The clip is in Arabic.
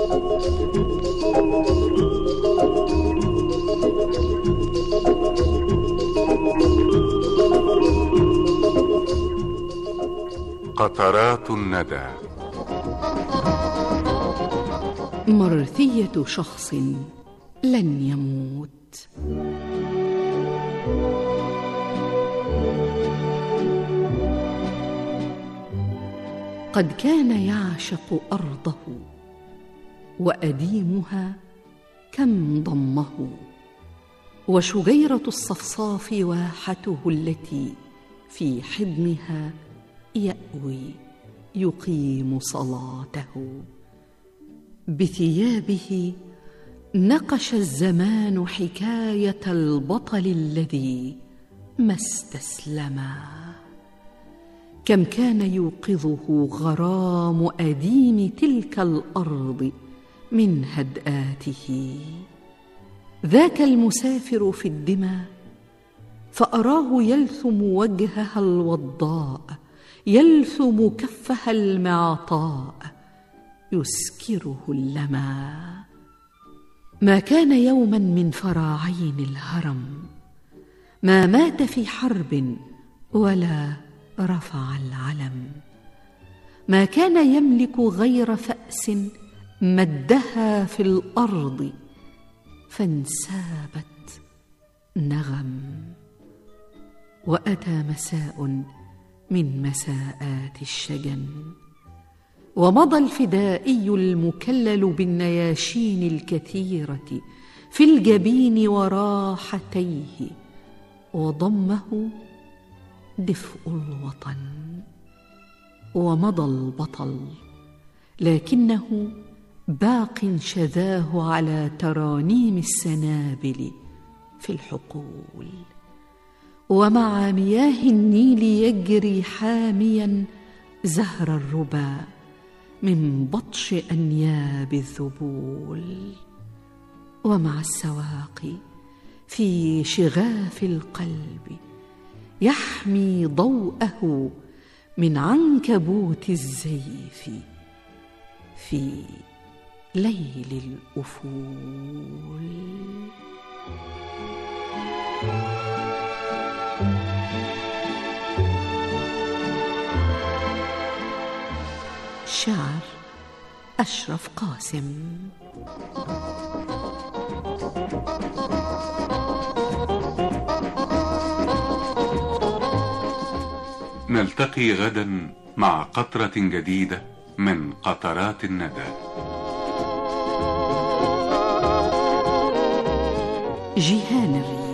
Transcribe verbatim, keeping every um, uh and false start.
قطرات الندى. مرثية شخص لن يموت. قد كان يعشق أرضه وأديمها كم ضمه، وشجيرة الصفصاف واحته التي في حضنها يأوي يقيم صلاته. بثيابه نقش الزمان حكاية البطل الذي ما استسلما. كم كان يوقظه غرام أديم تلك الأرض من هدآته. ذاك المسافر في الدمى فأراه يلثم وجهها الوضاء، يلثم كفها المعطاء، يسكره اللمى. ما كان يوما من فراعين الهرم، ما مات في حرب ولا رفع العلم. ما كان يملك غير فأس مدها في الأرض فانسابت نغم. وأتى مساء من مساءات الشجن، ومضى الفدائي المكلل بالنياشين الكثيرة في الجبين وراحتيه، وضمه دفء الوطن. ومضى البطل لكنه باق شذاه على ترانيم السنابل في الحقول. ومع مياه النيل يجري حاميا زهر الربا من بطش أنياب الذبول. ومع السواقي في شغاف القلب يحمي ضوءه من عنكبوت الزيف في ليل الأفول. شعر أشرف قاسم. نلتقي غدا مع قطرة جديدة من قطرات الندى. جيهان الريح.